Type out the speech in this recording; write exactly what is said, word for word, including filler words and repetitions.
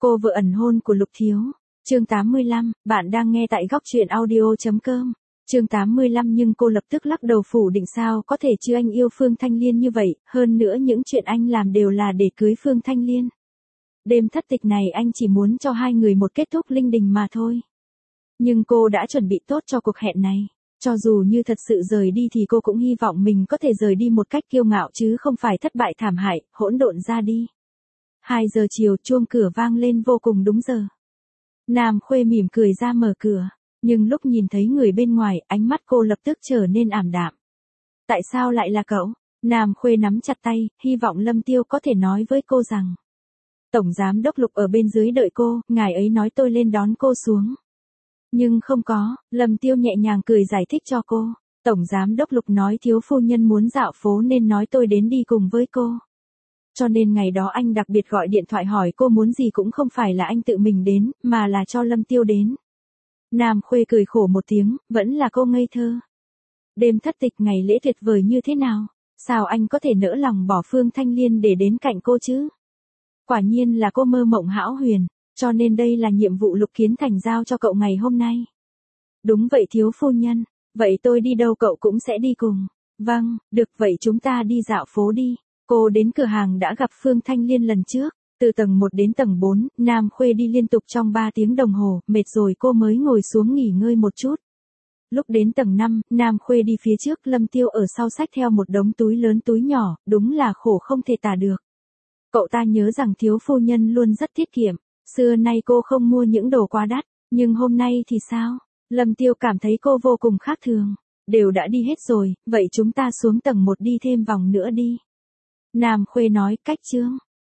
Cô vợ ẩn hôn của Lục Thiếu. Chương tám mươi lăm, bạn đang nghe tại góc truyện audio.com. Chương tám mươi lăm nhưng cô lập tức lắc đầu phủ định sao có thể chứ anh yêu Phương Thanh Liên như vậy, hơn nữa những chuyện anh làm đều là để cưới Phương Thanh Liên. Đêm thất tịch này anh chỉ muốn cho hai người một kết thúc linh đình mà thôi. Nhưng cô đã chuẩn bị tốt cho cuộc hẹn này. Cho dù như thật sự rời đi thì cô cũng hy vọng mình có thể rời đi một cách kiêu ngạo chứ không phải thất bại thảm hại, hỗn độn ra đi. Hai giờ chiều chuông cửa vang lên vô cùng đúng giờ. Nam Khuê mỉm cười ra mở cửa, nhưng lúc nhìn thấy người bên ngoài, ánh mắt cô lập tức trở nên ảm đạm. Tại sao lại là cậu? Nam Khuê nắm chặt tay, hy vọng Lâm Tiêu có thể nói với cô rằng. Tổng giám đốc Lục ở bên dưới đợi cô, ngài ấy nói tôi lên đón cô xuống. Nhưng không có, Lâm Tiêu nhẹ nhàng cười giải thích cho cô. Tổng giám đốc Lục nói thiếu phu nhân muốn dạo phố nên nói tôi đến đi cùng với cô. Cho nên ngày đó anh đặc biệt gọi điện thoại hỏi cô muốn gì cũng không phải là anh tự mình đến, mà là cho Lâm Tiêu đến. Nam Khuê cười khổ một tiếng, vẫn là cô ngây thơ. Đêm thất tịch ngày lễ tuyệt vời như thế nào? Sao anh có thể nỡ lòng bỏ Phương Thanh Liên để đến cạnh cô chứ? Quả nhiên là cô mơ mộng hão huyền, cho nên đây là nhiệm vụ Lục Kiến Thành giao cho cậu ngày hôm nay. Đúng vậy thiếu phu nhân, vậy tôi đi đâu cậu cũng sẽ đi cùng. Vâng, được vậy chúng ta đi dạo phố đi. Cô đến cửa hàng đã gặp Phương Thanh Liên lần trước, từ tầng một đến tầng bốn, Nam Khuê đi liên tục trong ba tiếng đồng hồ, mệt rồi cô mới ngồi xuống nghỉ ngơi một chút. Lúc đến tầng năm, Nam Khuê đi phía trước, Lâm Tiêu ở sau xách theo một đống túi lớn túi nhỏ, đúng là khổ không thể tả được. Cậu ta nhớ rằng thiếu phu nhân luôn rất tiết kiệm, xưa nay cô không mua những đồ quá đắt, nhưng hôm nay thì sao? Lâm Tiêu cảm thấy cô vô cùng khác thường. Đều đã đi hết rồi, vậy chúng ta xuống tầng một đi thêm vòng nữa đi. Nam Khuê nói, cách chương.